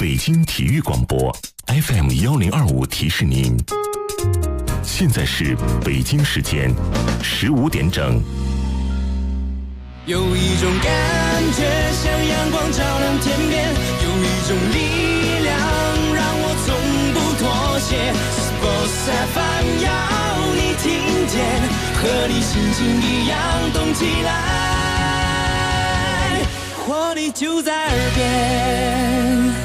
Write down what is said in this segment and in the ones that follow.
北京体育广播 FM1025提示您，现在是北京时间15点整。 有一种感觉像阳光照亮天边，有一种力量让我从不妥协。Sports FM 要你听见，和你心情一样动起来，活力就在耳边。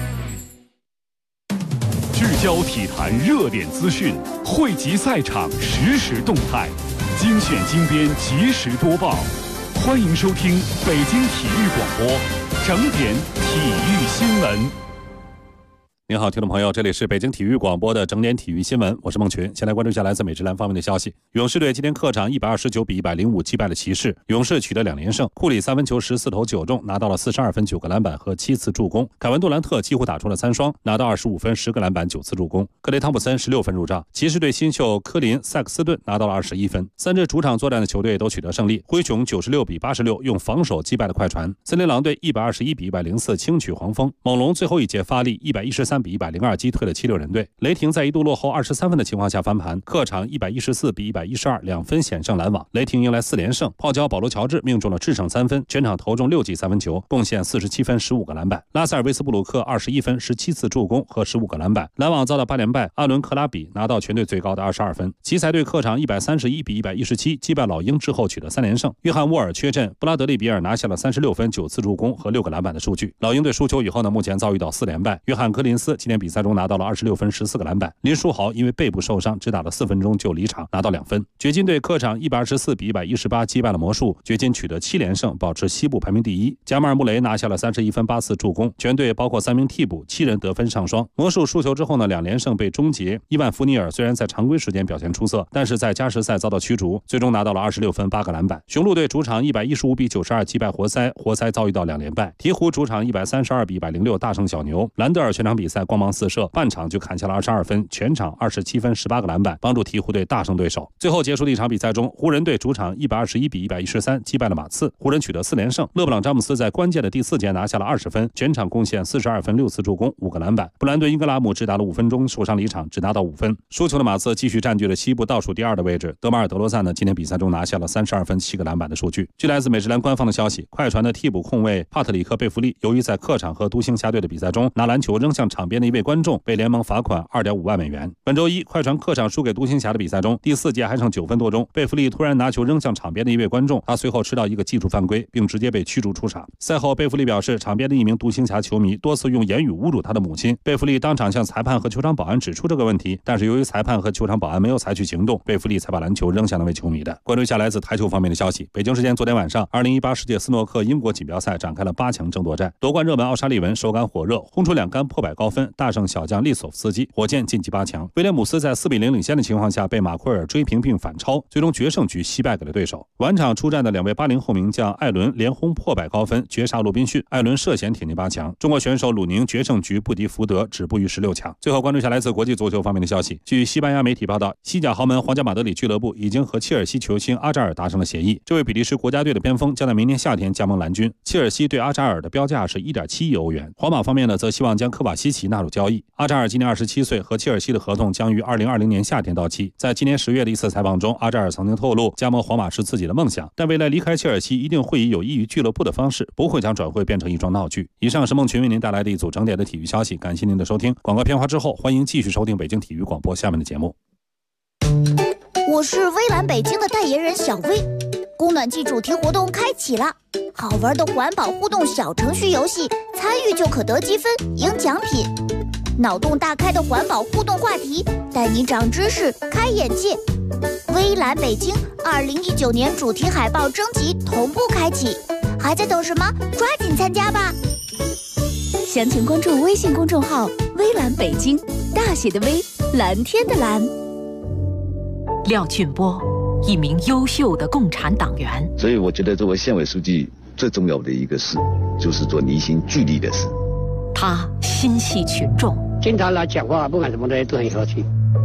聚焦体坛热点资讯，汇集赛场实时动态，精选精编及时播报。欢迎收听北京体育广播整点体育新闻。您好，听众朋友，这里是北京体育广播的整点体育新闻，我是孟群。先来关注一下来自美职篮方面的消息。勇士队今天客场129比105击败了骑士，勇士取得2连胜。库里3分球14投9中，拿到了42分9个篮板和7次助攻。凯文杜兰特几乎打出了3双，拿到25分10个篮板9次助攻。克雷汤普森16分入账。骑士队新秀科林塞克斯顿拿到了21分。3支主场作战的球队都取得胜利。灰熊96比86用防守击败了快船。森林狼队121比104轻取黄蜂。猛龙最后一节发力113比102击退了76人队。雷霆在一度落后23分的情况下翻盘，客场114比112 2分险胜篮网。雷霆迎来4连胜，泡椒保罗乔治命中了制胜3分，全场投中6记3分球，贡献47分15个篮板。拉塞尔威斯布鲁克21分17次助攻和15个篮板。篮网遭到8连败，阿伦克拉比拿到全队最高的22分。奇才队客场131比117击败老鹰之后取得3连胜。约翰沃尔缺阵，布拉德利比尔拿下了36分9次助攻和6个篮板的数据。老鹰队输球以后呢，目前遭遇到4连败。约翰柯林斯今天比赛中拿到了26分14个篮板。林书豪因为背部受伤只打了4分钟就离场，拿到2分。掘金队客场124比118击败了魔术，掘金取得7连胜，保持西部排名第1。加马尔穆雷拿下了31分8次助攻，全队包括3名替补7人得分上双。魔术输球之后呢，2连胜被终结。伊万福尼尔虽然在常规时间表现出色，但是在加时赛遭到驱逐，最终拿到了26分8个篮板。雄鹿队主场115比92击败活塞，活塞遭遇到2连败。鹈鹕主场132比106大胜小牛。兰德尔全场比赛光芒四射，半场就砍下了22分，全场27分18个篮板，帮助鹈鹕队大胜对手。最后结束的一场比赛中，湖人队主场121比113击败了马刺，湖人取得4连胜。勒布朗詹姆斯在关键的第4节拿下了20分，全场贡献42分6次助攻5个篮板。布兰顿英格拉姆只打了5分钟受伤离场，只拿到5分。输球的马刺继续占据了西部倒数第2的位置。德马尔德罗赞呢，今天比赛中拿下了32分7个篮板的数据。据来自美职篮官方的消息，快船的替补控卫帕特里克贝弗利由于在客场和独行侠队的比赛中拿篮球扔向场边的一位观众，被联盟罚款2.5万美元。本周一，快船客场输给独行侠的比赛中，第4节还剩9分多钟，贝弗利突然拿球扔向场边的一位观众，他随后吃到一个技术犯规，并直接被驱逐出场。赛后，贝弗利表示，场边的一名独行侠球迷多次用言语侮辱他的母亲，贝弗利当场向裁判和球场保安指出这个问题，但是由于裁判和球场保安没有采取行动，贝弗利才把篮球扔向那位球迷的。关注一下来自台球方面的消息。北京时间昨天晚上，2018世界斯诺克英国锦标赛展开了8强争夺战，夺冠热门奥沙利文手感火热，轰出2杆破百高分，大胜小将利索夫斯基，火箭晋级8强。威廉姆斯在4比0领先的情况下被马奎尔追平并反超，最终决胜局惜败给了对手。晚场出战的2位80后名将艾伦连轰破百高分，绝杀罗宾逊，艾伦涉险挺进8强。中国选手鲁宁决胜局不敌福德，止步于16强。最后关注一下来自国际足球方面的消息。据西班牙媒体报道，西甲豪门皇家马德里俱乐部已经和切尔西球星阿扎尔达成了协议，这位比利时国家队的边锋将在明年夏天加盟蓝军。切尔西对阿扎尔的标价是1.7亿欧元。皇马方面呢，则希望将科瓦西奇纳入交易。阿扎尔今年27岁，和切尔西的合同将于2020年夏天到期。在今年10月的一次采访中，阿扎尔曾经透露，加盟皇马是自己的梦想，但未来离开切尔西一定会以有益于俱乐部的方式，不会将转会变成一桩闹剧。以上是孟群为您带来的一组整点的体育消息，感谢您的收听。广告片花之后，欢迎继续收听北京体育广播下面的节目。 我是微蓝北京的代言人小薇，供暖季主题活动开启了，好玩的环保互动小程序游戏，参与就可得积分赢奖品。脑洞大开的环保互动话题，带你长知识开眼界。微蓝北京2019年主题海报征集同步开启，还在等什么？抓紧参加吧！ 详情关注微信公众号微蓝北京，大写的微，蓝天的蓝。 廖俊波，一名优秀的共产党员， 所以我觉得作为县委书记最重要的一个事，就是做离心聚力的事。 他心系群众， 经常来讲话，不管什么东西都很和气。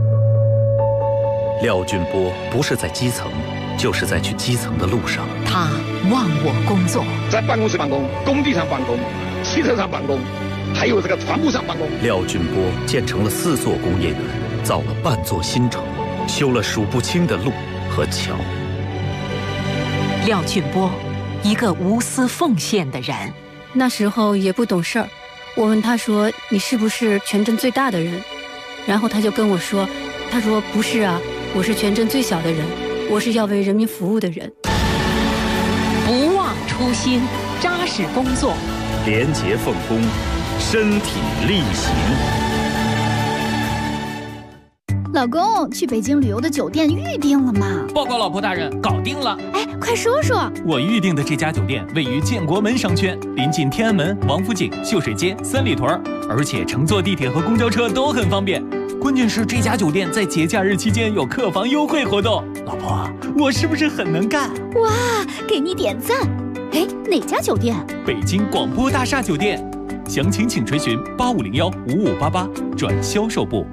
廖俊波不是在基层，就是在去基层的路上。 他忘我工作， 在办公室办公，工地上办公，汽车上办公， 还有这个船舶上办公。 廖俊波建成了4座工业园，造了半座新城，修了数不清的路和桥。 廖俊波，一个无私奉献的人。 那时候也不懂事儿，我问他说：“你是不是全镇最大的人？”然后他就跟我说：“他说不是啊，我是全镇最小的人，我是要为人民服务的人。” 不忘初心，扎实工作， 廉洁奉公，身体力行。 老公，去北京旅游的酒店预定了吗？ 报告老婆大人，搞定了。 哎，快说说。 我预定的这家酒店位于建国门商圈，临近天安门、王府井、秀水街、三里屯，而且乘坐地铁和公交车都很方便。关键是这家酒店在节假日期间有客房优惠活动。老婆，我是不是很能干？ 哇，给你点赞。哎，哪家酒店？ 北京广播大厦酒店。详情请垂询8501-5588转销售部。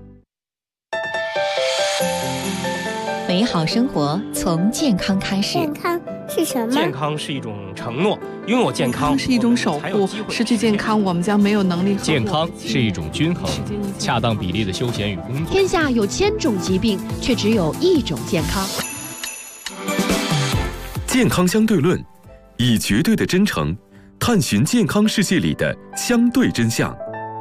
美好生活从健康开始。 健康是什么？ 健康是一种承诺，拥有健康是一种守护，失去健康我们将没有能力。 健康是一种均衡，恰当比例的休闲与工作。 天下有1000种疾病，却只有1种健康。 健康相对论，以绝对的真诚探寻健康世界里的相对真相。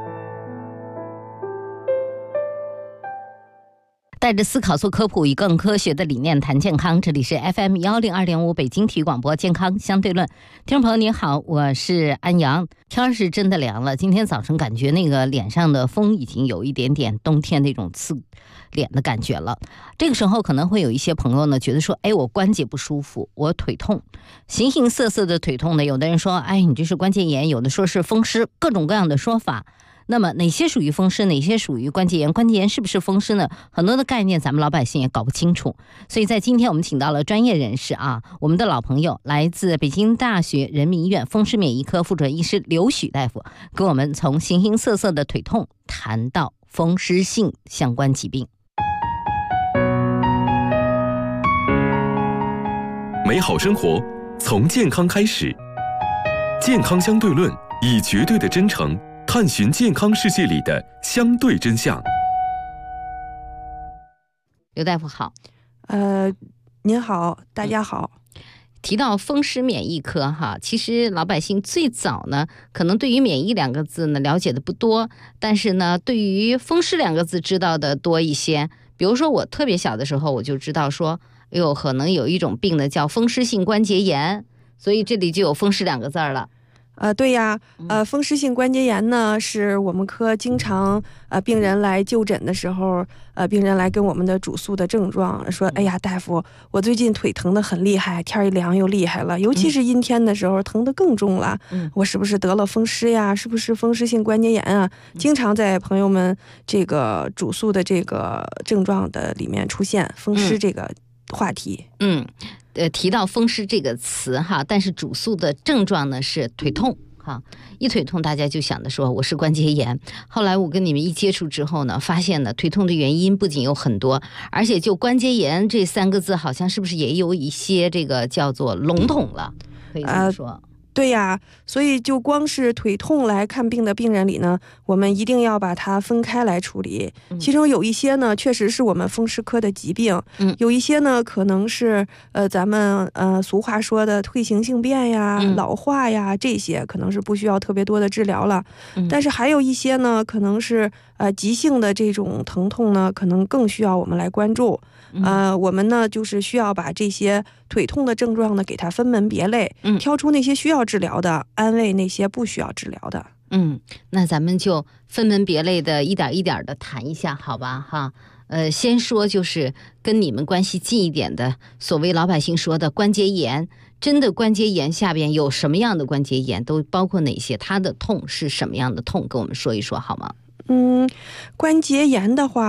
带着思考做科普，以更科学的理念谈健康。这里是 FM102.5 北京体育广播健康相对论。听众朋友您好，我是安阳。天是真的凉了，今天早晨感觉那个脸上的风已经有一点点冬天那种刺脸的感觉了。这个时候可能会有一些朋友呢觉得说，哎，我关节不舒服，我腿痛，形形色色的腿痛的，有的人说，哎，你这是关节炎，有的说是风湿，各种各样的说法。那么哪些属于风湿，哪些属于关节炎？关节炎是不是风湿呢？很多的概念咱们老百姓也搞不清楚。所以在今天我们请到了专业人士啊，我们的老朋友，来自北京大学人民医院风湿免疫科副主任医师刘许大夫，跟我们从形形色色的腿痛谈到风湿性相关疾病。 美好生活从健康开始，健康相对论，以绝对的真诚探寻健康世界里的相对真相。 刘大夫好。 您好，大家好。 提到风湿免疫科哈，其实老百姓最早呢，可能对于免疫2个字呢了解的不多，但是呢，对于风湿2个字知道的多一些。比如说我特别小的时候，我就知道说，哎呦，可能有一种病呢叫风湿性关节炎，所以这里就有风湿2个字了。 对呀，风湿性关节炎呢，是我们科经常病人来就诊的时候，病人来跟我们的主诉的症状说，哎呀，大夫，我最近腿疼得很厉害，天一凉又厉害了，尤其是阴天的时候疼得更重了，我是不是得了风湿呀？是不是风湿性关节炎啊？经常在朋友们这个主诉的这个症状的里面出现风湿这个话题。 提到风湿这个词哈，但是主诉的症状呢是腿痛哈，一腿痛大家就想着说我是关节炎。后来我跟你们一接触之后呢，发现呢腿痛的原因不仅有很多，而且就关节炎这3个字好像是不是也有一些这个叫做笼统了，可以这么说。 对呀，所以就光是腿痛来看病的病人里呢，我们一定要把它分开来处理。其中有一些呢，确实是我们风湿科的疾病，有一些呢，可能是咱们俗话说的退行性变呀、老化呀，这些可能是不需要特别多的治疗了。但是还有一些呢，可能是急性的这种疼痛呢，可能更需要我们来关注。我们呢就是需要把这些腿痛的症状呢给它分门别类，挑出那些需要治疗的，安慰那些不需要治疗的。 那咱们就分门别类的一点一点的谈一下，好吧哈。先说就是跟你们关系近一点的，所谓老百姓说的关节炎，真的关节炎下边有什么样的关节炎，都包括哪些？它的痛是什么样的痛？跟我们说一说好吗？ 关节炎的话，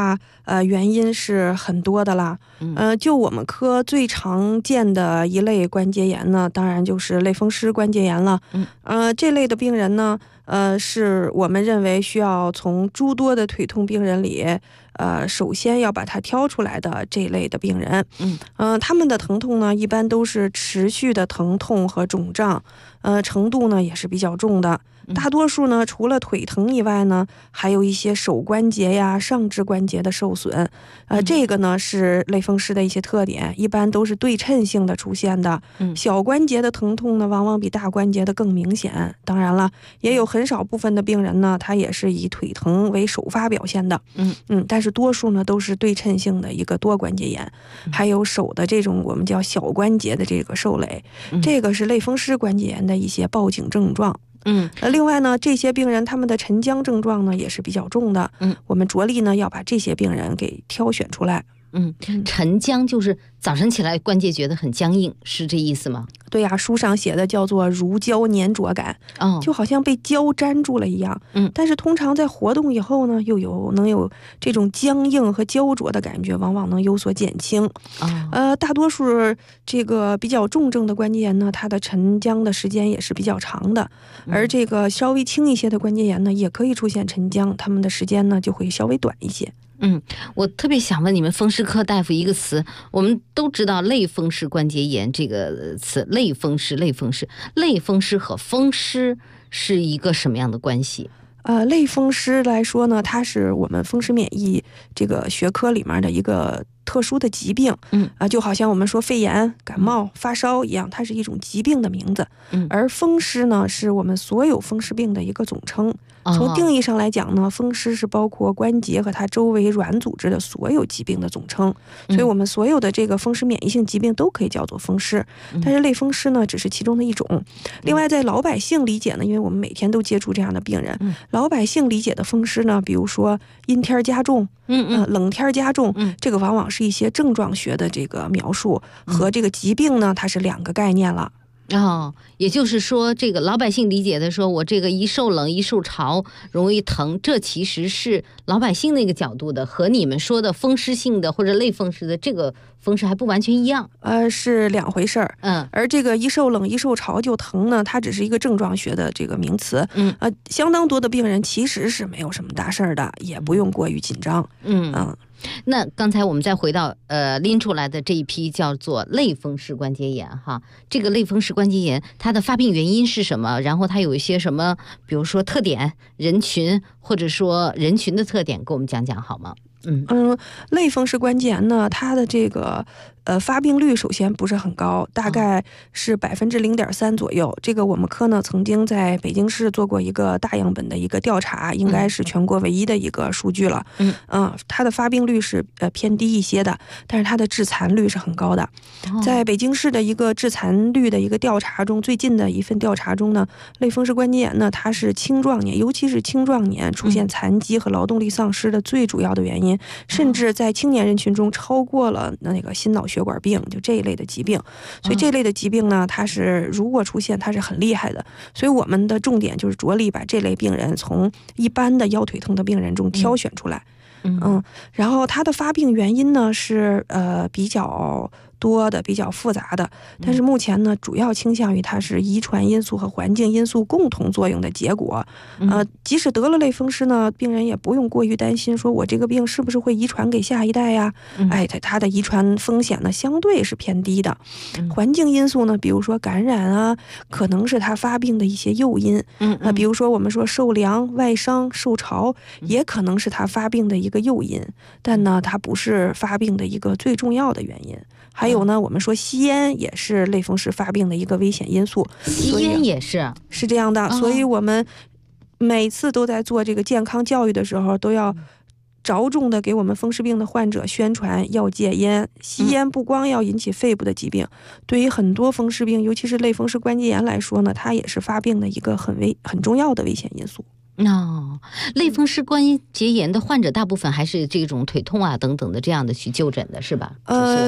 原因是很多的啦。就我们科最常见的一类关节炎呢，当然就是类风湿关节炎了。这类的病人呢，是我们认为需要从诸多的腿痛病人里，首先要把它挑出来的这类的病人。他们的疼痛呢，一般都是持续的疼痛和肿胀，程度呢也是比较重的。大多数呢，除了腿疼以外呢，还有一些手关节呀、上肢关节的受损。这个呢是类风湿的一些特点，一般都是对称性的出现的。小关节的疼痛呢，往往比大关节的更明显。当然了，也有很少部分的病人呢，他也是以腿疼为首发表现的。但是多数呢都是对称性的一个多关节炎，还有手的这种我们叫小关节的这个受累，这个是类风湿关节炎的一些报警症状。另外呢，这些病人他们的沉僵症状呢也是比较重的。我们着力呢要把这些病人给挑选出来。 沉僵就是早晨起来关节觉得很僵硬，是这意思吗？ 对呀，书上写的叫做如胶粘着感，就好像被胶粘住了一样。但是通常在活动以后呢，又能有这种僵硬和焦灼的感觉，往往能有所减轻。大多数这个比较重症的关节炎呢，它的沉僵的时间也是比较长的，而这个稍微轻一些的关节炎呢，也可以出现沉僵，它们的时间呢就会稍微短一些。 我特别想问你们风湿科大夫一个词，我们都知道类风湿关节炎这个词，类风湿和风湿是一个什么样的关系？ 类风湿来说呢，它是我们风湿免疫这个学科里面的一个特殊的疾病。就好像我们说肺炎、感冒、发烧一样，它是一种疾病的名字。而风湿呢，是我们所有风湿病的一个总称。从定义上来讲呢，风湿是包括关节和它周围软组织的所有疾病的总称，所以我们所有的这个风湿免疫性疾病都可以叫做风湿。但是类风湿呢，只是其中的一种。另外，在老百姓理解呢，因为我们每天都接触这样的病人，老百姓理解的风湿呢，比如说阴天加重，冷天加重，这个往往是一些症状学的这个描述，和这个疾病呢，它是两个概念了。 也就是说，这个老百姓理解的说，我这个一受冷一受潮容易疼，这其实是老百姓那个角度的，和你们说的风湿性的或者类风湿的这个风湿还不完全一样。 是两回事儿。而这个一受冷一受潮就疼呢，它只是一个症状学的这个名词。相当多的病人其实是没有什么大事儿的，也不用过于紧张。 那刚才我们再回到拎出来的这一批叫做类风湿关节炎哈，这个类风湿关节炎它的发病原因是什么？然后它有一些什么，比如说特点、人群，或者说人群的特点，给我们讲讲好吗？ 类风湿关节炎呢，它的这个发病率首先不是很高，大概是0.3%左右。这个我们科呢曾经在北京市做过一个大样本的一个调查，应该是全国唯一的一个数据了。它的发病率是偏低一些的，但是它的致残率是很高的。在北京市的一个致残率的一个调查中，最近的一份调查中呢，类风湿关节炎呢，它是青壮年，尤其是青壮年出现残疾和劳动力丧失的最主要的原因，甚至在青年人群中超过了那个心脑血管病，就这一类的疾病。所以这类的疾病呢，它是如果出现，它是很厉害的。所以我们的重点就是着力把这类病人从一般的腰腿疼的病人中挑选出来。然后它的发病原因呢是比较多的，比较复杂的，但是目前呢主要倾向于它是遗传因素和环境因素共同作用的结果。即使得了类风湿呢，病人也不用过于担心，说我这个病是不是会遗传给下一代呀？它的遗传风险呢相对是偏低的。环境因素呢，比如说感染啊，可能是它发病的一些诱因。比如说我们说受凉、外伤、受潮，也可能是它发病的一个诱因，但呢它不是发病的一个最重要的原因。还有呢，我们说吸烟也是类风湿发病的一个危险因素。 吸烟也是这样的，所以我们每次都在做这个健康教育的时候，都要着重的给我们风湿病的患者宣传要戒烟。吸烟不光要引起肺部的疾病，对于很多风湿病，尤其是类风湿关节炎来说呢，它也是发病的一个很重要的危险因素。 类风湿关节炎的患者大部分还是这种腿痛啊等等的这样的去就诊的是吧？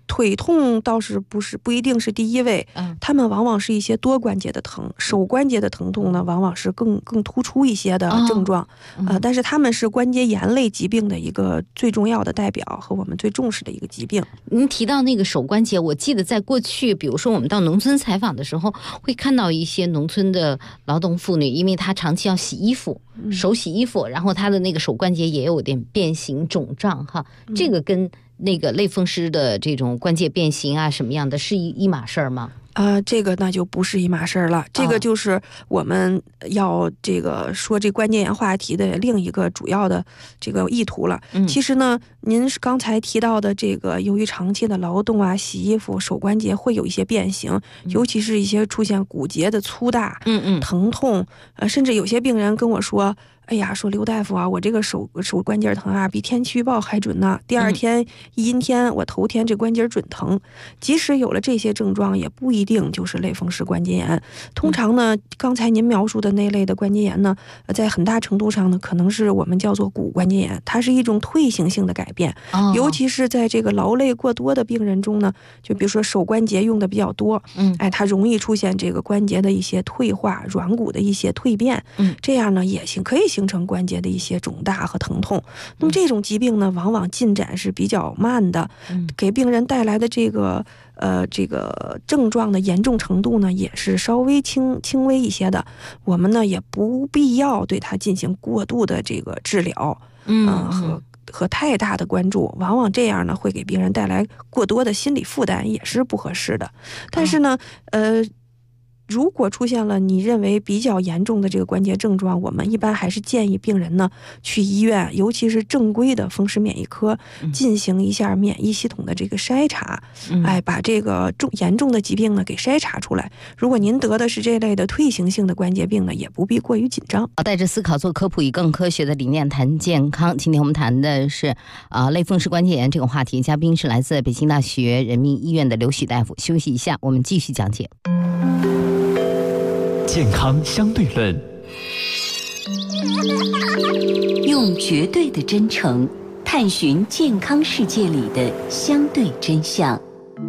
腿痛倒是不一定是第一位，他们往往是一些多关节的疼，手关节的疼痛呢，往往是更突出一些的症状，但是他们是关节炎类疾病的一个最重要的代表和我们最重视的一个疾病。 您提到那个手关节，我记得在过去，比如说我们到农村采访的时候，会看到一些农村的劳动妇女，因为她长期要洗衣服，手洗衣服，然后她的那个手关节也有点变形肿胀哈，这个跟那个类风湿的这种关节变形啊什么样的是一码事儿吗？ 这个那就不是一码事儿了，这个就是我们要这个说这关节炎话题的另一个主要的这个意图了。其实呢，您刚才提到的这个由于长期的劳动啊、洗衣服，手关节会有一些变形，尤其是一些出现骨节的粗大、疼痛，甚至有些病人跟我说，哎呀，说刘大夫啊，我这个手关节疼啊，比天气预报还准呢。第二天一阴天，我头天这关节准疼。即使有了这些症状，也不一定就是类风湿关节炎。通常呢，刚才您描述的那类的关节炎呢，在很大程度上呢，可能是我们叫做骨关节炎，它是一种退行性的改变。尤其是在这个劳累过多的病人中呢，就比如说手关节用的比较多，它容易出现这个关节的一些退化、软骨的一些蜕变，这样呢也可以形成关节的一些肿大和疼痛。那么这种疾病呢，往往进展是比较慢的，给病人带来的这个症状的严重程度呢，也是稍微轻微一些的。我们呢也不必要对它进行过度的这个治疗，和太大的关注，往往这样呢会给病人带来过多的心理负担，也是不合适的。但是呢，如果出现了你认为比较严重的这个关节症状，我们一般还是建议病人呢去医院，尤其是正规的风湿免疫科进行一下免疫系统的这个筛查，把这个严重的疾病呢给筛查出来。如果您得的是这类的退行性的关节病呢，也不必过于紧张。 带着思考做科普，以更科学的理念谈健康。今天我们谈的是类风湿关节炎这个话题，嘉宾是来自北京大学人民医院的刘许大夫。休息一下，我们继续讲解。 健康相对论， 用绝对的真诚探寻健康世界里的相对真相。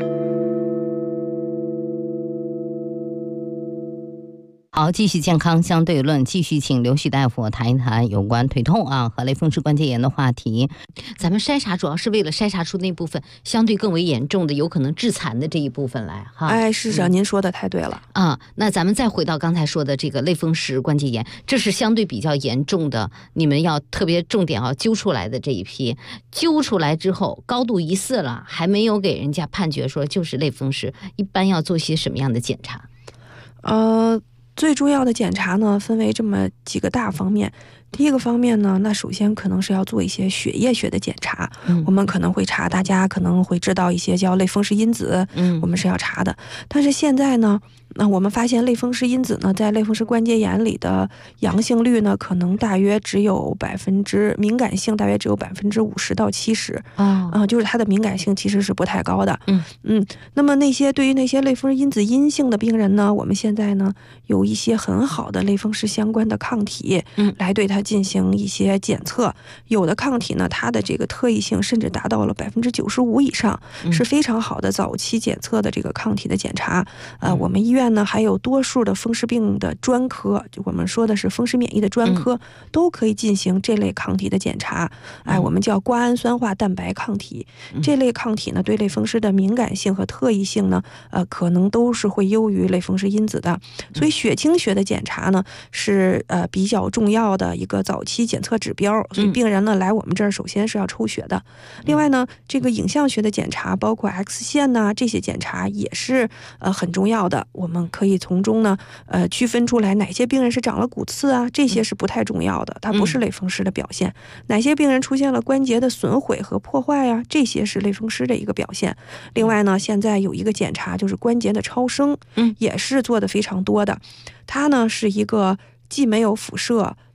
好，继续健康相对论，继续请刘许大夫谈一谈有关腿痛和类风湿关节炎的话题。咱们筛查主要是为了筛查出那部分相对更为严重的、有可能致残的这一部分来哈。 是啊，您说的太对了那咱们再回到刚才说的这个类风湿关节炎，这是相对比较严重的，你们要特别重点揪出来的这一批。揪出来之后，高度疑似了，还没有给人家判决说就是类风湿，一般要做些什么样的检查？ 最重要的检查呢，分为这么几个大方面。第一个方面呢，那首先可能是要做一些血液学的检查，我们可能会查，大家可能会知道一些叫类风湿因子，我们是要查的。但是现在呢，那我们发现类风湿因子呢，在类风湿关节炎里的阳性率呢，可能大约只有敏感性大约只有50%到70%，就是它的敏感性其实是不太高的。那么对于那些类风湿因子阴性的病人呢，我们现在呢有一些很好的类风湿相关的抗体，来对它进行一些检测。有的抗体呢，它的这个特异性甚至达到了95%以上，是非常好的早期检测的这个抗体的检查。我们医院呢还有多数的风湿病的专科，就我们说的是风湿免疫的专科，都可以进行这类抗体的检查。我们叫瓜氨酸化蛋白抗体。这类抗体呢，对类风湿的敏感性和特异性呢，可能都是会优于类风湿因子的。所以血清学的检查呢，是比较重要的一个早期检测指标。所以病人呢来我们这儿，首先是要抽血的。另外呢，这个影像学的检查，包括 X 线呐，这些检查也是很重要的。我们可以从中呢区分出来哪些病人是长了骨刺啊，这些是不太重要的，它不是类风湿的表现。哪些病人出现了关节的损毁和破坏啊，这些是类风湿的一个表现。另外呢，现在有一个检查就是关节的超声，也是做的非常多的。它呢是一个既没有辐射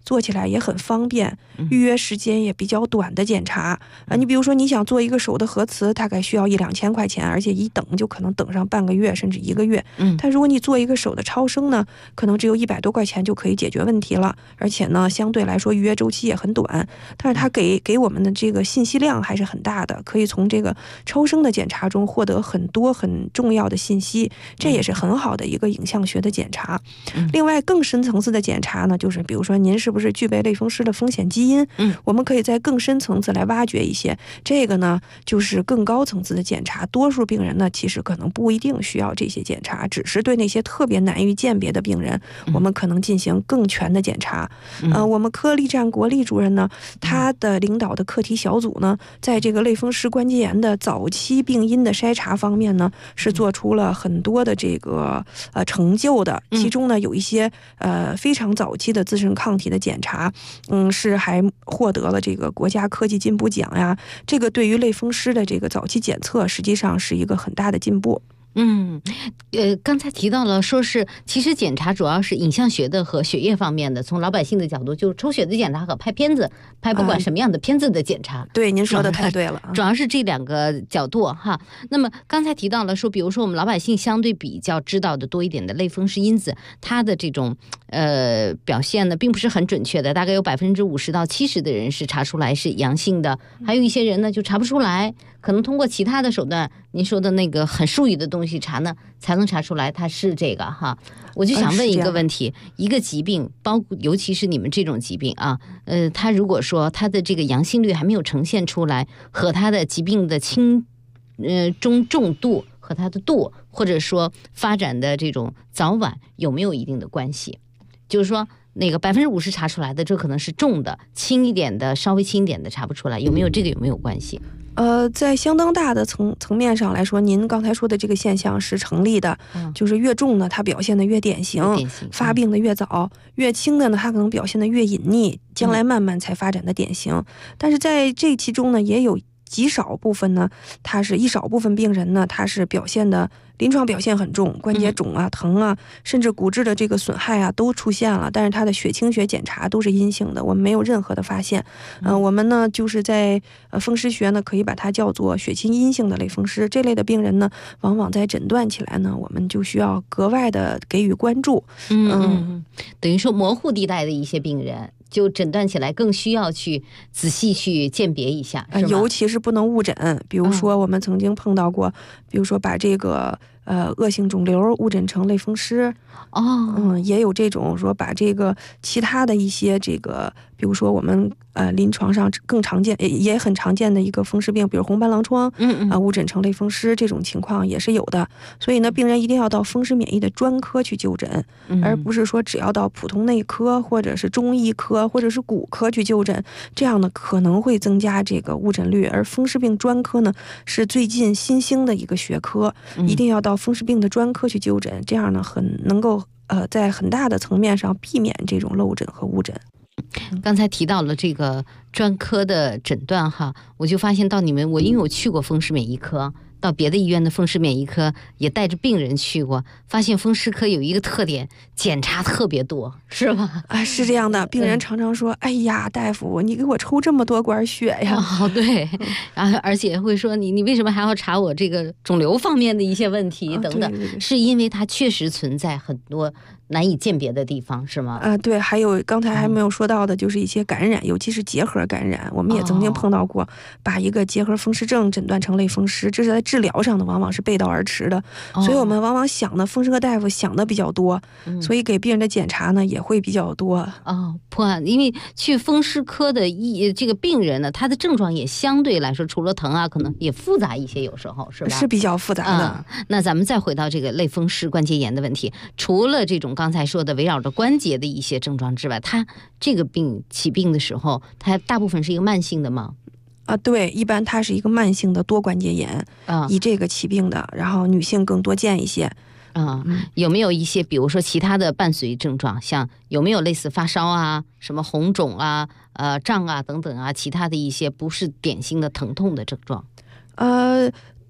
做起来也很方便，预约时间也比较短的检查你比如说你想做一个手的核磁，大概需要1-2千块钱，而且一等就可能等上半个月甚至1个月。但如果你做一个手的超声呢，可能只有100多块钱就可以解决问题了，而且呢相对来说预约周期也很短，但是它给我们的这个信息量还是很大的，可以从这个超声的检查中获得很多很重要的信息，这也是很好的一个影像学的检查。另外更深层次的检查呢，就是比如说您是不是具备类风湿的风险基因，我们可以在更深层次来挖掘一些，这个呢就是更高层次的检查。多数病人呢其实可能不一定需要这些检查，只是对那些特别难于鉴别的病人，我们可能进行更全的检查。我们科栗战国栗主任呢，他的领导的课题小组呢，在这个类风湿关节炎的早期病因的筛查方面呢，是做出了很多的这个成就的。其中呢有一些非常早期的自身抗体的检查，是还获得了这个国家科技进步奖呀。这个对于类风湿的这个早期检测，实际上是一个很大的进步。 刚才提到了说是其实检查主要是影像学的和血液方面的，从老百姓的角度就是抽血的检查和拍片子，拍不管什么样的片子的检查。 对，您说的太对了， 主要是这2个角度哈。那么刚才提到了说，比如说我们老百姓相对比较知道的多一点的类风湿因子，它的这种表现呢并不是很准确的，大概有50%到70%的人是查出来是阳性的，还有一些人呢就查不出来，可能通过其他的手段，您说的那个很术语的东西查呢，才能查出来它是这个哈。我就想问一个问题，一个疾病，包括尤其是你们这种疾病啊，它如果说它的这个阳性率还没有呈现出来，和它的疾病的中重度和它的度，或者说发展的这种早晚有没有一定的关系？就是说那个50%查出来的，这可能是重的，轻一点的稍微轻一点的查不出来，有没有关系？ 在相当大的层面上来说，您刚才说的这个现象是成立的，就是越重呢，它表现的越典型，发病的越早；越轻的呢，它可能表现的越隐匿，将来慢慢才发展的典型。但是在这其中呢，也有极少部分呢，它是一少部分病人呢，它是表现的临床表现很重，关节肿啊、疼啊，甚至骨质的这个损害啊都出现了，但是它的血清学检查都是阴性的，我们没有任何的发现。我们呢就是在风湿学呢可以把它叫做血清阴性的类风湿，这类的病人呢，往往在诊断起来呢，我们就需要格外的给予关注。 等于说模糊地带的一些病人，就诊断起来更需要去仔细去鉴别一下，是吧？ 尤其是不能误诊。比如说我们曾经碰到过，比如说把这个恶性肿瘤误诊成类风湿。也有这种说把这个其他的一些这个，比如说我们临床上更常见也很常见的一个风湿病，比如红斑狼疮，误诊成类风湿，这种情况也是有的。所以呢，病人一定要到风湿免疫的专科去就诊，而不是说只要到普通内科或者是中医科或者是骨科去就诊，这样呢可能会增加这个误诊率。而风湿病专科呢是最近新兴的一个学科，一定要到风湿病的专科去就诊，这样呢很能够在很大的层面上避免这种漏诊和误诊。 刚才提到了这个专科的诊断哈，我就发现到你们，因为我去过风湿免疫科，到别的医院的风湿免疫科也带着病人去过，发现风湿科有一个特点，检查特别多，是吧？ 是这样的，病人常常说，哎呀，大夫，你给我抽这么多管血呀。 对，然后而且会说你为什么还要查我这个肿瘤方面的一些问题等等，对，是因为它确实存在很多难以鉴别的地方，是吗？ 对，还有刚才还没有说到的，就是一些感染，尤其是结核感染，我们也曾经碰到过，把一个结核风湿症诊断成类风湿，这是在治疗上的往往是背道而驰的，所以我们往往想的风湿科大夫想的比较多，所以给病人的检查呢也会比较多。 破案，因为去风湿科的这个病人呢，他的症状也相对来说除了疼啊，可能也复杂一些，有时候是吧？是比较复杂的。 那咱们再回到这个类风湿关节炎的问题，除了这种刚才说的围绕着关节的一些症状之外，它这个病起病的时候，它大部分是一个慢性的吗？ 对，一般它是一个慢性的多关节炎，以这个起病的，然后女性更多见一些。 有没有一些比如说其他的伴随症状，像有没有类似发烧啊、什么红肿啊、胀啊等等啊，其他的一些不是典型的疼痛的症状？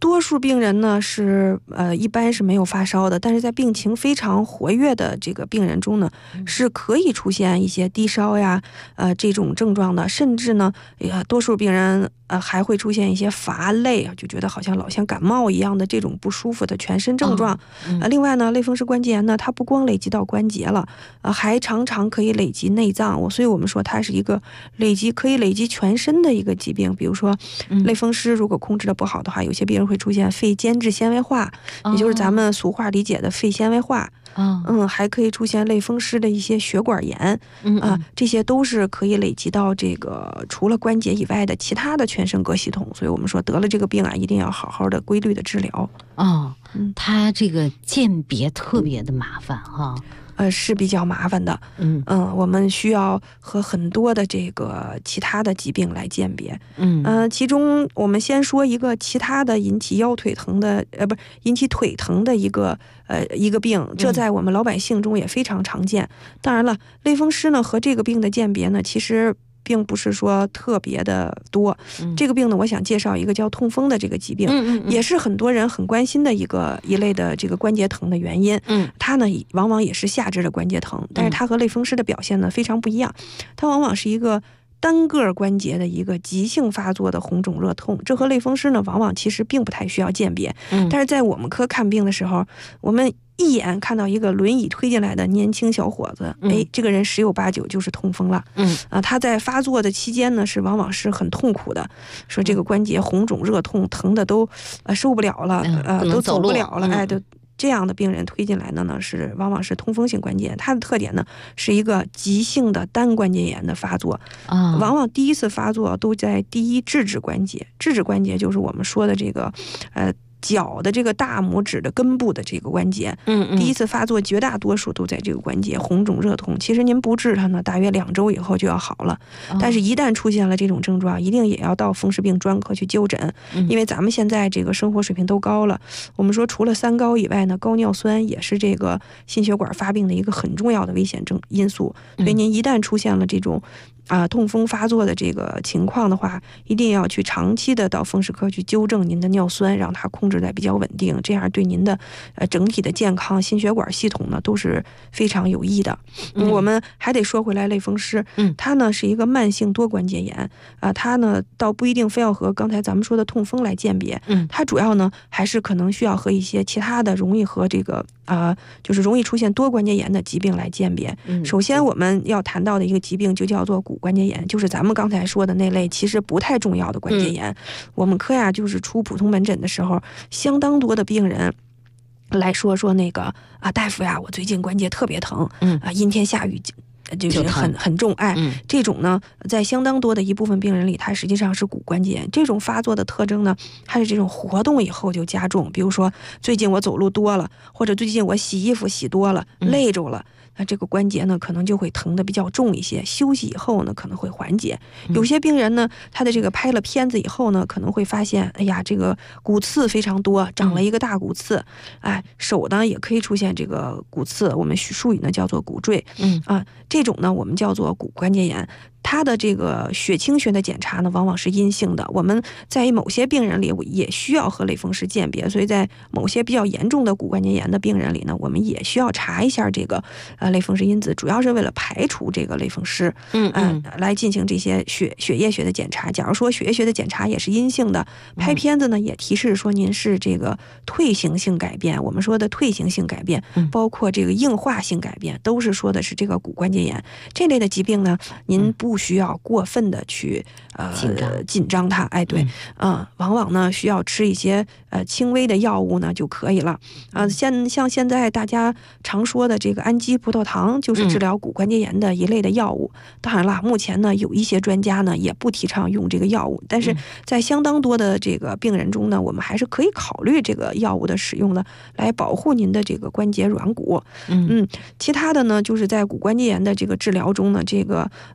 多数病人呢是一般是没有发烧的，但是在病情非常活跃的这个病人中呢，是可以出现一些低烧呀这种症状的，甚至呢多数病人还会出现一些乏累，就觉得好像老像感冒一样的这种不舒服的全身症状。另外呢，类风湿关节炎呢，它不光累及到关节了，还常常可以累及内脏，所以我们说它是一个可以累及全身的一个疾病。比如说类风湿如果控制的不好的话，有些病人会出现肺间质纤维化，也就是咱们俗话理解的肺纤维化。还可以出现类风湿的一些血管炎，这些都是可以累积到这个除了关节以外的其他的全身各系统。所以我们说得了这个病啊，一定要好好的规律的治疗。 它这个鉴别特别的麻烦哈。 是比较麻烦的，我们需要和很多的这个其他的疾病来鉴别，其中我们先说一个其他的引起腰腿疼的，不是引起腿疼的一个病，这在我们老百姓中也非常常见。当然了，类风湿呢和这个病的鉴别呢，其实并不是说特别的多。这个病呢，我想介绍一个叫痛风的这个疾病，也是很多人很关心的一类的这个关节疼的原因。它呢往往也是下肢的关节疼，但是它和类风湿的表现呢非常不一样，它往往是一个单个关节的一个急性发作的红肿热痛，这和类风湿呢往往其实并不太需要鉴别。但是在我们科看病的时候，我们一眼看到一个轮椅推进来的年轻小伙子，这个人十有八九就是痛风了。他在发作的期间呢，往往是很痛苦的，说这个关节红肿热痛，疼的都受不了了，都走不了了，都。这样的病人推进来的呢，往往是痛风性关节炎，它的特点呢是一个急性的单关节炎的发作，往往第一次发作都在第一至指关节，至指关节就是我们说的这个脚的这个大拇指的根部的这个关节，第一次发作绝大多数都在这个关节红肿热痛。其实您不治它呢，大约2周以后就要好了。但是一旦出现了这种症状，一定也要到风湿病专科去就诊，因为咱们现在这个生活水平都高了。我们说除了三高以外呢，高尿酸也是这个心血管发病的一个很重要的危险因素。所以您一旦出现了这种痛风发作的这个情况的话，一定要去长期的到风湿科去纠正您的尿酸，让它控制在比较稳定，这样对您的整体的健康、心血管系统呢都是非常有益的。我们还得说回来，类风湿，它呢是一个慢性多关节炎它呢倒不一定非要和刚才咱们说的痛风来鉴别，它主要呢还是可能需要和一些其他的容易和这个就是容易出现多关节炎的疾病来鉴别。首先我们要谈到的一个疾病就叫做骨关节炎，就是咱们刚才说的那类其实不太重要的关节炎。我们科呀就是出普通门诊的时候，相当多的病人来说那个大夫呀，我最近关节特别疼，阴天下雨就是很重，这种呢，在相当多的一部分病人里，它实际上是骨关节炎。这种发作的特征呢，它是这种活动以后就加重，比如说最近我走路多了，或者最近我洗衣服洗多了，累着了。那这个关节呢，可能就会疼得比较重一些，休息以后呢，可能会缓解。有些病人呢，他的这个拍了片子以后呢，可能会发现，哎呀，这个骨刺非常多，长了一个大骨刺。手呢也可以出现这个骨刺，我们术语呢叫做骨赘。这种呢我们叫做骨关节炎。它的这个血清学的检查呢，往往是阴性的。我们在某些病人里也需要和类风湿鉴别，所以在某些比较严重的骨关节炎的病人里呢，我们也需要查一下这个类风湿因子，主要是为了排除这个类风湿，来进行这些血液学的检查。假如说血液学的检查也是阴性的，拍片子呢也提示说您是这个退行性改变。我们说的退行性改变，包括这个硬化性改变，都是说的是这个骨关节炎这类的疾病呢，您不需要过分的去紧张它，对，往往呢需要吃一些轻微的药物呢就可以了。像现在大家常说的这个氨基葡萄糖，就是治疗骨关节炎的一类的药物。当然了，目前呢有一些专家呢也不提倡用这个药物，但是在相当多的这个病人中呢，我们还是可以考虑这个药物的使用的，来保护您的这个关节软骨。其他的呢，就是在骨关节炎的这个治疗中呢，这个功能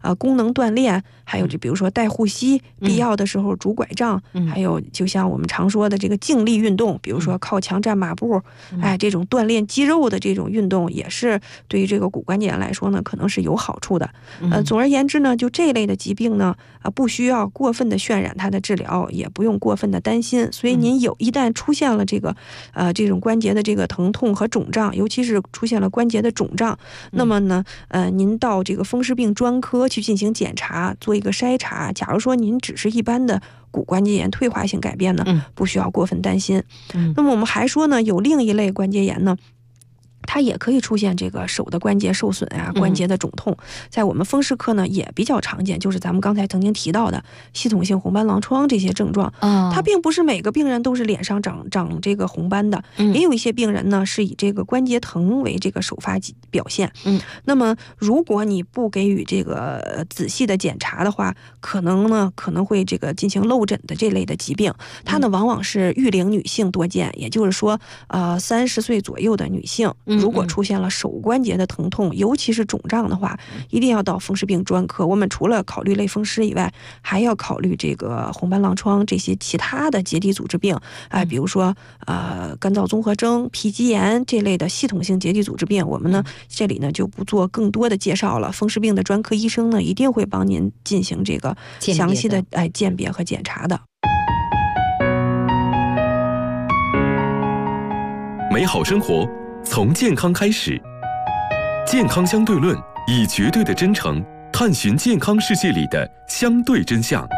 能锻炼，还有就比如说带护膝，必要的时候拄拐杖，还有就像我们常说的这个静力运动，比如说靠墙站马步，这种锻炼肌肉的这种运动也是对于这个骨关节炎来说呢，可能是有好处的。总而言之呢，就这类的疾病呢，不需要过分的渲染它的治疗，也不用过分的担心。所以您一旦出现了这个这种关节的这个疼痛和肿胀，尤其是出现了关节的肿胀，那么呢您到这个风湿病专科去进行检查，做一个筛查。假如说您只是一般的骨关节炎退化性改变呢，不需要过分担心。那么我们还说呢，有另一类关节炎呢，它也可以出现这个手的关节受损啊，关节的肿痛，在我们风湿科呢也比较常见，就是咱们刚才曾经提到的系统性红斑狼疮这些症状。它并不是每个病人都是脸上长这个红斑的，也有一些病人呢是以这个关节疼为这个首发表现。那么如果你不给予这个仔细的检查的话，可能会这个进行漏诊的这类的疾病，它呢往往是育龄女性多见，也就是说30岁左右的女性。如果出现了手关节的疼痛，尤其是肿胀的话，一定要到风湿病专科。我们除了考虑类风湿以外，还要考虑这个红斑狼疮这些其他的结缔组织病，比如说干燥综合征、皮肌炎这类的系统性结缔组织病，我们呢这里呢就不做更多的介绍了。风湿病的专科医生呢一定会帮您进行这个详细的鉴别和检查的。 美好生活从健康开始，健康相对论以绝对的真诚探寻健康世界里的相对真相。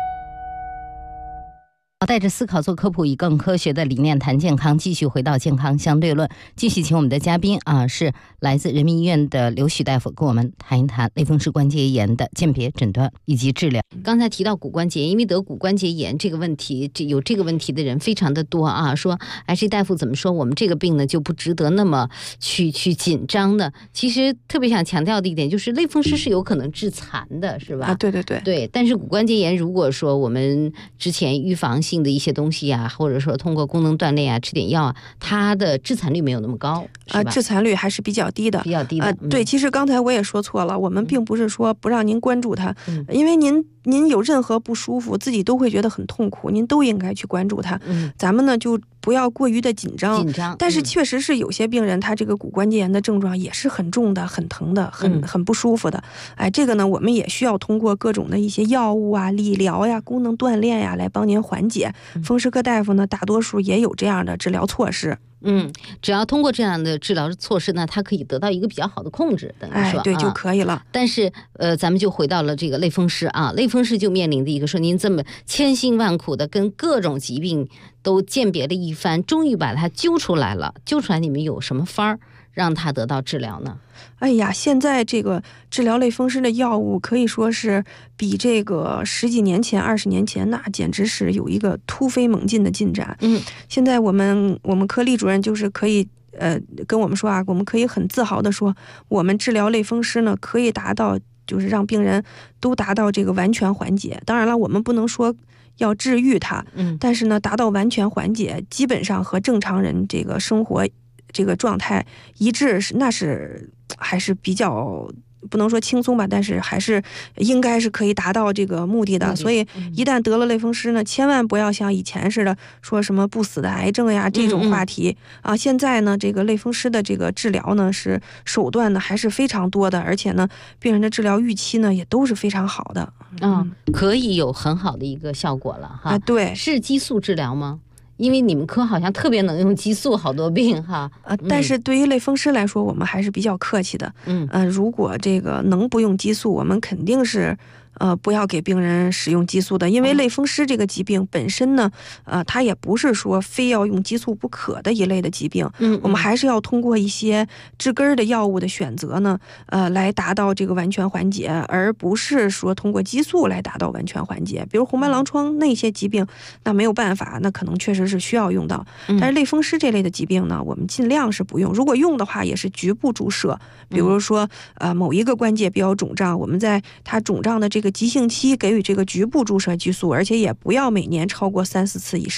带着思考做科普，以更科学的理念谈健康，继续回到健康相对论。继续请我们的嘉宾是来自人民医院的刘许大夫，跟我们谈一谈类风湿关节炎的鉴别、诊断以及治疗。 刚才提到骨关节炎，因为得骨关节炎这个问题，有这个问题的人非常的多说这大夫怎么说我们这个病呢就不值得那么去紧张呢？其实特别想强调的一点就是类风湿是有可能致残的，是吧？对。但是骨关节炎如果说我们之前预防性的一些东西或者说通过功能锻炼吃点药它的致残率没有那么高，是吧？ 致残率还是比较低的。对，其实刚才我也说错了，我们并不是说不让您关注它，因为您有任何不舒服，自己都会觉得很痛苦，您都应该去关注它。咱们呢就不要过于的紧张。但是确实是有些病人他这个骨关节炎的症状也是很重的、很疼的、很不舒服的。这个呢我们也需要通过各种的一些药物理疗呀、功能锻炼来帮您缓解。风湿科大夫呢大多数也有这样的治疗措施。 只要通过这样的治疗措施呢，它可以得到一个比较好的控制，等于说对就可以了。 但是咱们就回到了这个类风湿类风湿就面临的一个说，您这么千辛万苦的跟各种疾病都鉴别了一番，终于把它揪出来了，你们有什么方儿让它得到治疗呢？ 现在这个治疗类风湿的药物可以说是比这个10几年前、20年前那简直是有一个突飞猛进的进展。现在我们科厉主任就是可以跟我们说我们可以很自豪的说，我们治疗类风湿呢可以达到就是让病人都达到这个完全缓解。当然了，我们不能说要治愈它，但是呢达到完全缓解，基本上和正常人这个生活这个状态一致，那是还是比较不能说轻松吧，但是还是应该是可以达到这个目的的。所以一旦得了类风湿呢，千万不要像以前似的说什么不死的癌症呀这种话题现在呢这个类风湿的这个治疗呢是手段呢还是非常多的，而且呢病人的治疗预期呢也都是非常好的。 可以有很好的一个效果了对， 是激素治疗吗？因为你们科好像特别能用激素，好多病但是对于类风湿来说，我们还是比较客气的。如果这个能不用激素，我们肯定是不要给病人使用激素的，因为类风湿这个疾病本身呢，它也不是说非要用激素不可的一类的疾病。我们还是要通过一些治根的药物的选择呢，来达到这个完全缓解，而不是说通过激素来达到完全缓解。比如红斑狼疮那些疾病，那没有办法，那可能确实是需要用到。但是类风湿这类的疾病呢，我们尽量是不用。如果用的话，也是局部注射。比如说，某一个关节比较肿胀，我们在它肿胀的这个急性期给予这个局部注射激素，而且也不要每年超过3-4次以上。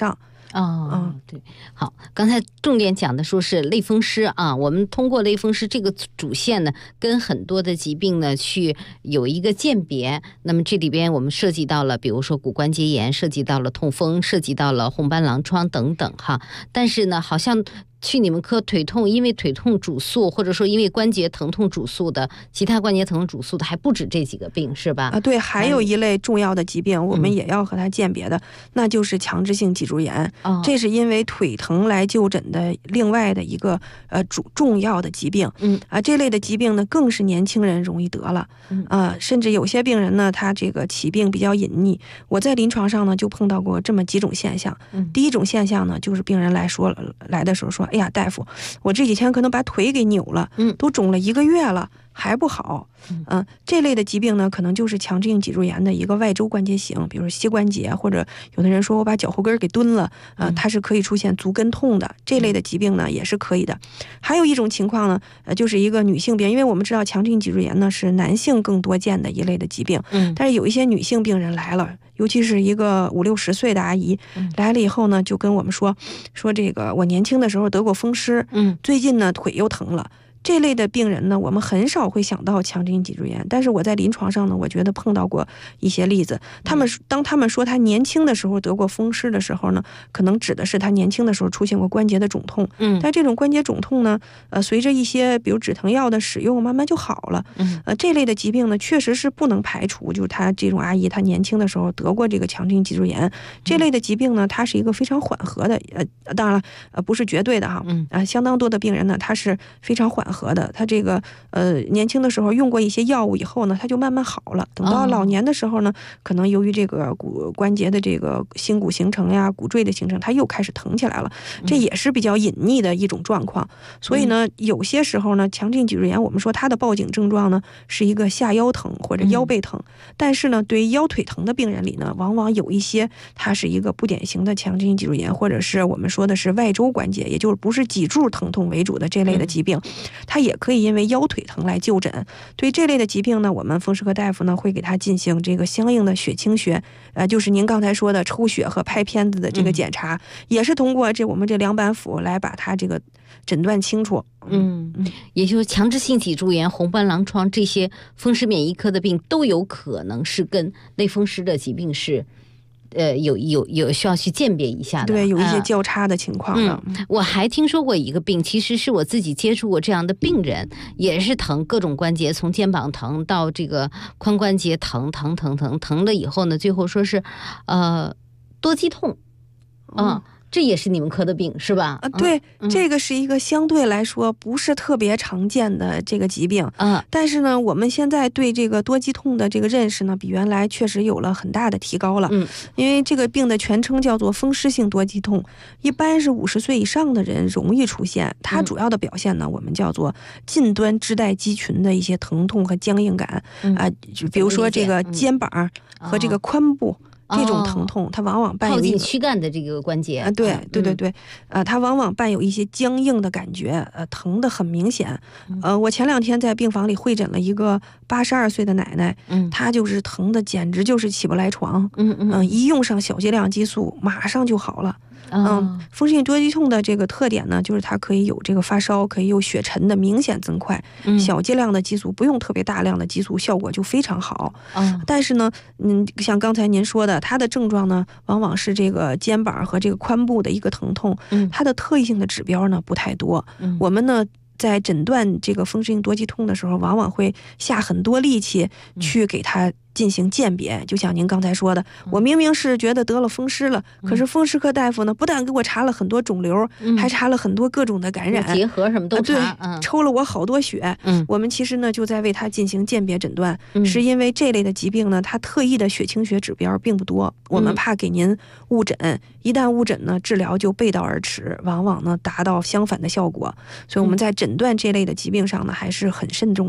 对，好，刚才重点讲的说是类风湿啊，我们通过类风湿这个主线呢，跟很多的疾病呢去有一个鉴别。那么这里边我们涉及到了，比如说骨关节炎，涉及到了痛风，涉及到了红斑狼疮等等哈。但是呢，好像去你们科腿痛，因为腿痛主诉，或者说因为关节疼痛主诉的，其他关节疼痛主诉的还不止这几个病，是吧？ 对，还有一类重要的疾病，我们也要和它鉴别的，那就是强直性脊柱炎。这是因为腿疼来就诊的另外的一个重要的疾病。这类的疾病呢，更是年轻人容易得了。甚至有些病人呢，他这个起病比较隐匿。我在临床上呢，就碰到过这么几种现象。第一种现象呢，就是病人来的时候说，哎呀，大夫，我这几天可能把腿给扭了，都肿了1个月了，还不好。这类的疾病呢，可能就是强直性脊柱炎的一个外周关节型，比如膝关节，或者有的人说我把脚后跟给蹲了，它是可以出现足跟痛的。这类的疾病呢，也是可以的。还有一种情况呢，就是一个女性病，因为我们知道强直性脊柱炎呢是男性更多见的一类的疾病，但是有一些女性病人来了，尤其是一个50、60岁的阿姨来了以后呢，就跟我们说这个我年轻的时候得过风湿，最近呢腿又疼了。这类的病人呢，我们很少会想到强直性脊柱炎，但是我在临床上呢，我觉得碰到过一些例子。当他们说他年轻的时候得过风湿的时候呢，可能指的是他年轻的时候出现过关节的肿痛。但这种关节肿痛呢，随着一些比如止疼药的使用，慢慢就好了。这类的疾病呢，确实是不能排除，就是他这种阿姨她年轻的时候得过这个强直性脊柱炎。这类的疾病呢，它是一个非常缓和的，当然了，不是绝对的哈。相当多的病人呢，他是非常缓和的，他这个年轻的时候用过一些药物以后呢，他就慢慢好了。等到老年的时候呢，可能由于这个骨关节的这个新骨形成呀、骨赘的形成，它又开始疼起来了，这也是比较隐匿的一种状况。所以呢，有些时候呢，强直性脊柱炎我们说它的报警症状呢是一个下腰疼或者腰背疼，但是呢，对于腰腿疼的病人里呢，往往有一些它是一个不典型的强直性脊柱炎，或者是我们说的是外周关节，也就是不是脊柱疼痛为主的这类的疾病。它也可以因为腰腿疼来就诊。对这类的疾病呢，我们风湿科大夫呢会给他进行这个相应的血清学，就是您刚才说的抽血和拍片子的这个检查，也是通过我们这2板斧来把它这个诊断清楚。 也就是强直性脊柱炎、红斑狼疮这些风湿免疫科的病都有可能是跟类风湿的疾病是有需要去鉴别一下的， 对，有一些交叉的情况的。 我还听说过一个病，其实是我自己接触过这样的病人，也是疼各种关节，从肩膀疼到这个髋关节疼了以后呢，最后说是多肌痛，这也是你们科的病是吧？ 对，这个是一个相对来说不是特别常见的这个疾病。但是呢，我们现在对这个多肌痛的这个认识呢，比原来确实有了很大的提高了。因为这个病的全称叫做风湿性多肌痛，一般是50岁以上的人容易出现。它主要的表现呢，我们叫做近端肢带肌群的一些疼痛和僵硬感。就比如说这个肩膀和这个髋部。这种疼痛，它往往伴有靠近躯干的这个关节， 对，它往往伴有一些僵硬的感觉，疼得很明显。我前2天在病房里会诊了一个82岁的奶奶，她就是疼的简直就是起不来床，一用上小剂量激素，马上就好了。风湿性多肌痛的这个特点呢，就是它可以有这个发烧，可以有血沉的明显增快，小剂量的激素不用特别大量的激素，效果就非常好。但是呢，像刚才您说的，它的症状呢，往往是这个肩膀和这个髋部的一个疼痛，它的特异性的指标呢不太多。我们呢，在诊断这个风湿性多肌痛的时候，往往会下很多力气去给它进行鉴别。就像您刚才说的，我明明是觉得得了风湿了，可是风湿科大夫呢，不但给我查了很多肿瘤，还查了很多各种的感染， 结核什么都查， 抽了我好多血。我们其实呢就在为他进行鉴别诊断，是因为这类的疾病呢，它特异的血清学指标并不多，我们怕给您误诊，一旦误诊呢，治疗就背道而驰，往往呢达到相反的效果。所以我们在诊断这类的疾病上呢，还是很慎重的。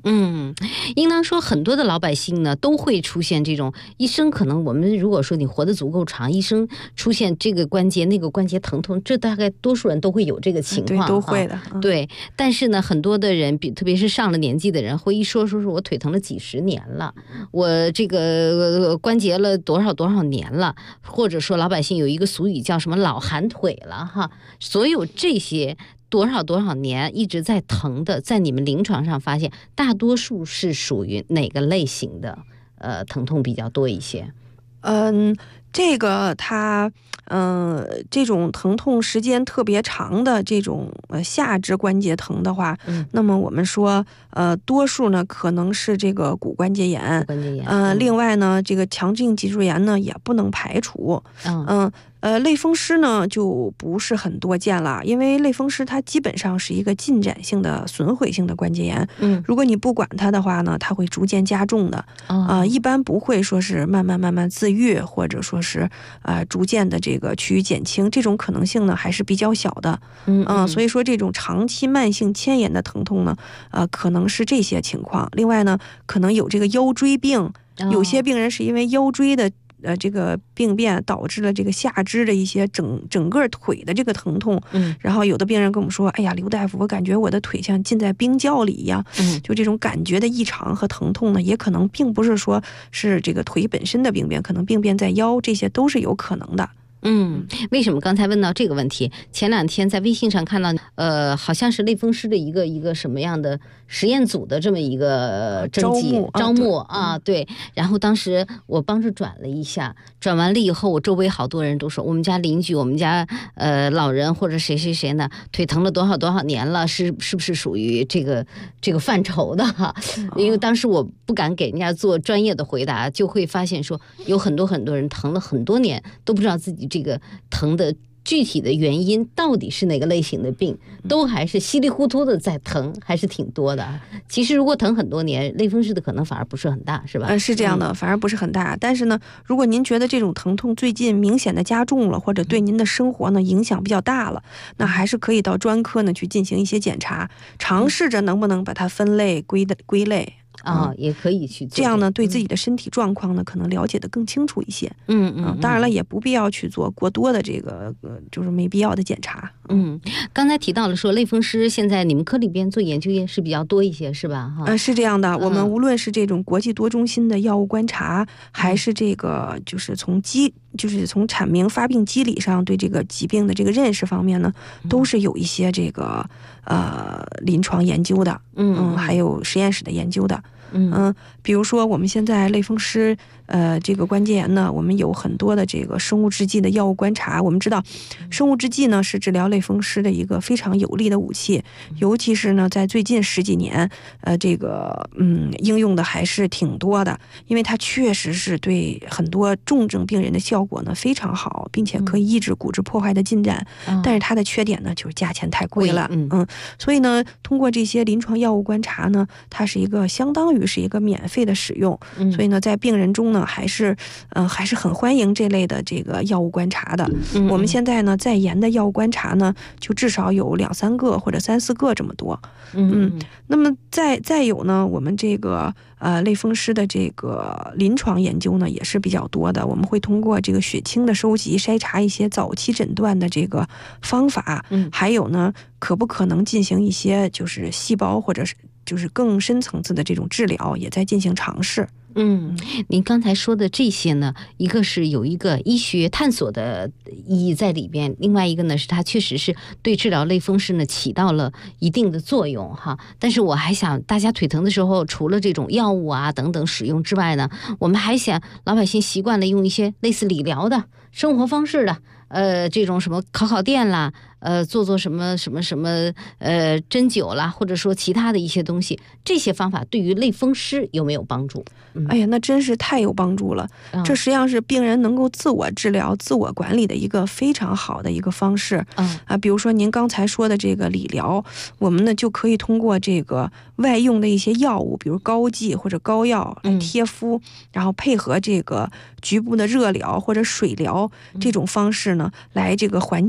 应当说很多的老百姓呢都会出现这种一生，可能我们如果说你活得足够长，一生出现这个关节那个关节疼痛，这大概多数人都会有这个情况， 对，都会的。 对，但是呢，很多的人，特别是上了年纪的人，会一说我腿疼了几十年了，我这个关节了多少多少年了，或者说老百姓有一个俗语叫什么老寒腿了哈，所有这些多少多少年一直在疼的，在你们临床上发现大多数是属于哪个类型的疼痛比较多一些？ 这个这种疼痛时间特别长的这种下肢关节疼的话，那么我们说多数呢可能是这个骨关节炎，另外呢这个强直性脊柱炎呢也不能排除。类风湿呢就不是很多见了，因为类风湿它基本上是一个进展性的损毁性的关节炎，如果你不管它的话呢，它会逐渐加重的，一般不会说是慢慢自愈，或者说是逐渐的这个趋于减轻，这种可能性呢还是比较小的。所以说这种长期慢性牵延的疼痛呢，可能是这些情况。另外呢，可能有这个腰椎病，有些病人是因为腰椎的这个病变导致了这个下肢的一些整个腿的这个疼痛，然后有的病人跟我们说，哎呀，刘大夫，我感觉我的腿像浸在冰窖里一样，就这种感觉的异常和疼痛呢，也可能并不是说是这个腿本身的病变，可能病变在腰，这些都是有可能的。 为什么刚才问到这个问题？前两天在微信上看到，好像是类风湿的一个什么样的实验组的这么一个征集招募啊，对。然后当时我帮着转了一下，转完了以后，我周围好多人都说，我们家邻居、我们家老人或者谁谁谁呢，腿疼了多少多少年了，是不是属于这个范畴的哈？因为当时我不敢给人家做专业的回答，就会发现说有很多人疼了很多年都不知道自己这个疼的具体的原因到底是哪个类型的病，都还是稀里糊涂的在疼，还是挺多的。其实如果疼很多年，类风湿的可能反而不是很大，是吧？ 是这样的，反而不是很大。但是呢，如果您觉得这种疼痛最近明显的加重了，或者对您的生活呢影响比较大了，那还是可以到专科呢去进行一些检查，尝试着能不能把它分类归类。 也可以去做， 这样呢，对自己的身体状况呢，可能了解得更清楚一些。当然了，也不必要去做过多的这个就是没必要的检查。 刚才提到了说类风湿，现在你们科里边做研究也是比较多一些，是吧？ 是这样的，我们无论是这种国际多中心的药物观察，还是这个就是从阐明发病机理上对这个疾病的这个认识方面呢，都是有一些这个临床研究的，还有实验室的研究的。比如说我们现在类风湿这个关节炎呢，我们有很多的这个生物制剂的药物观察。我们知道生物制剂呢是治疗类风湿的一个非常有力的武器，尤其是呢在最近10几年这个应用的还是挺多的，因为它确实是对很多重症病人的效果呢非常好，并且可以抑制骨质破坏的进展。但是它的缺点呢就是价钱太贵了。所以呢通过这些临床药物观察呢，它是一个相当于是一个免费的使用，所以呢在病人中呢还是很欢迎这类的这个药物观察的。我们现在呢在研的药物观察呢就至少有2、3个或者3、4个这么多。那么再有呢，我们这个类风湿的这个临床研究呢也是比较多的。我们会通过这个血清的收集筛查一些早期诊断的这个方法，还有呢可不可能进行一些就是细胞或者是就是更深层次的这种治疗，也在进行尝试。 您刚才说的这些呢，一个是有一个医学探索的意义在里边，另外一个呢是它确实是对治疗类风湿呢起到了一定的作用哈。但是我还想，大家腿疼的时候，除了这种药物啊等等使用之外呢，我们还想老百姓习惯了用一些类似理疗的生活方式的。这种什么烤电啦，做什么针灸啦，或者说其他的一些东西，这些方法对于类风湿有没有帮助？ 哎呀，那真是太有帮助了。这实际上是病人能够自我治疗、自我管理的一个非常好的一个方式。比如说您刚才说的这个理疗，我们呢就可以通过这个外用的一些药物，比如膏剂或者膏药来贴敷，然后配合这个局部的热疗或者水疗这种方式呢，来这个缓解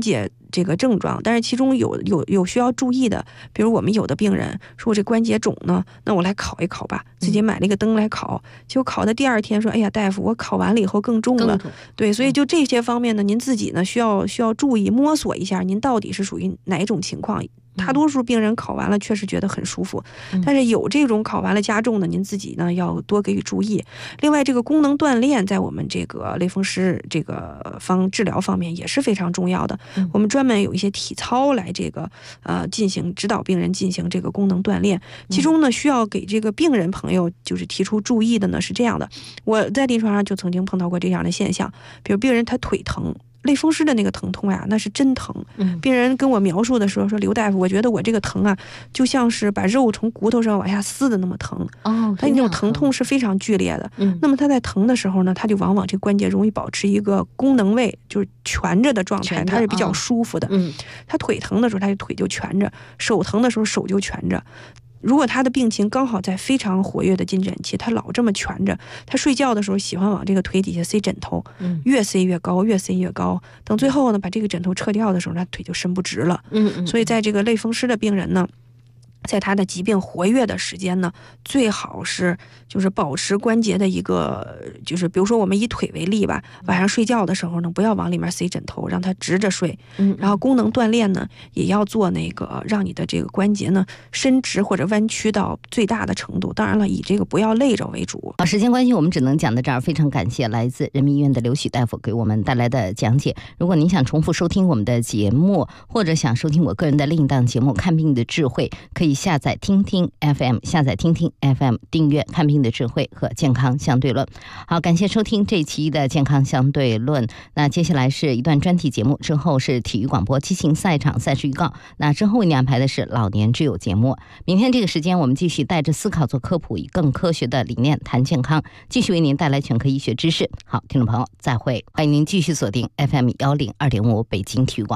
这个症状，但是其中有需要注意的，比如我们有的病人说我这关节肿呢，那我来烤一烤吧，自己买了一个灯来烤，结果烤的第二天说，哎呀大夫，我烤完了以后更重了。对，所以就这些方面呢，您自己呢需要注意摸索一下，您到底是属于哪种情况。大多数病人烤完了确实觉得很舒服，但是有这种烤完了加重的，您自己呢要多给予注意。另外，这个功能锻炼在我们这个类风湿这个治疗方面也是非常重要的。我们专门有一些体操来这个指导病人进行这个功能锻炼。其中呢，需要给这个病人朋友就是提出注意的呢是这样的，我在临床上就曾经碰到过这样的现象，比如病人他腿疼。类风湿的那个疼痛呀，那是真疼。病人跟我描述的时候说，刘大夫，我觉得我这个疼啊，就像是把肉从骨头上往下撕的那么疼。他那种疼痛是非常剧烈的。那么他在疼的时候呢，他就往往这关节容易保持一个功能位，就是蜷着的状态，它是比较舒服的。他腿疼的时候，他的腿就蜷着；手疼的时候，手就蜷着。如果他的病情刚好在非常活跃的进展期，他老这么蜷着，他睡觉的时候喜欢往这个腿底下塞枕头，越塞越高，越塞越高，等最后呢把这个枕头撤掉的时候，他腿就伸不直了。所以在这个类风湿的病人呢，在他的疾病活跃的时间呢，最好是就是保持关节的一个，就是比如说我们以腿为例吧，晚上睡觉的时候呢，不要往里面塞枕头，让它直着睡。然后功能锻炼呢，也要做那个让你的这个关节呢伸直或者弯曲到最大的程度。当然了，以这个不要累着为主。 好，时间关系，我们只能讲到这儿。非常感谢来自人民医院的刘许大夫给我们带来的讲解。如果您想重复收听我们的节目，或者想收听我个人的另一档节目《看病的智慧》，可以下载听听 FM， 下载听听 FM， 订阅看病的智慧和健康相对论。好，感谢收听这一期的健康相对论。那接下来是一段专题节目，之后是体育广播激情赛场赛事预告。那之后为您安排的是老年之友节目。明天这个时间，我们继续带着思考做科普，以更科学的理念谈健康，继续为您带来全科医学知识。好，听众朋友，再会！欢迎您继续锁定 FM102.5北京体育广播。